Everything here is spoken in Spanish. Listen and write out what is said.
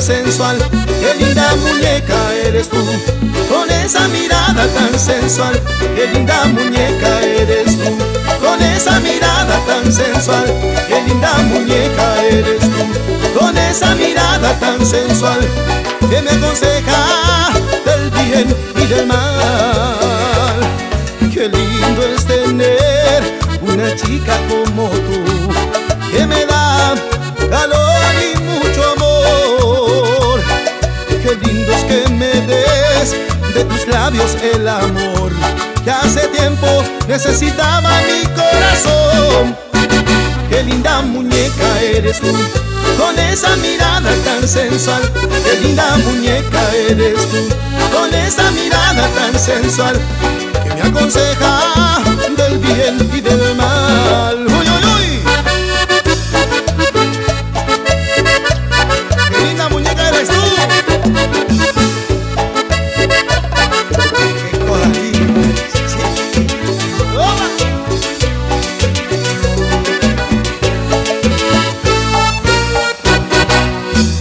sensual, qué linda muñeca eres tú. Con esa mirada tan sensual, qué linda muñeca eres tú. Con esa mirada tan sensual, qué linda muñeca eres tú. Con esa mirada tan sensual, que me aconseja del bien y del mal. Qué lindo es tener una chica como tú, que me da calor y mucho amor. Qué lindo es que me des de tus labios el amor que hace tiempo necesitaba mi corazón. Qué linda muñeca eres tú, con esa mirada tan sensual. Qué linda muñeca eres tú, con esa mirada tan sensual, que me aconseja del bien y del mal.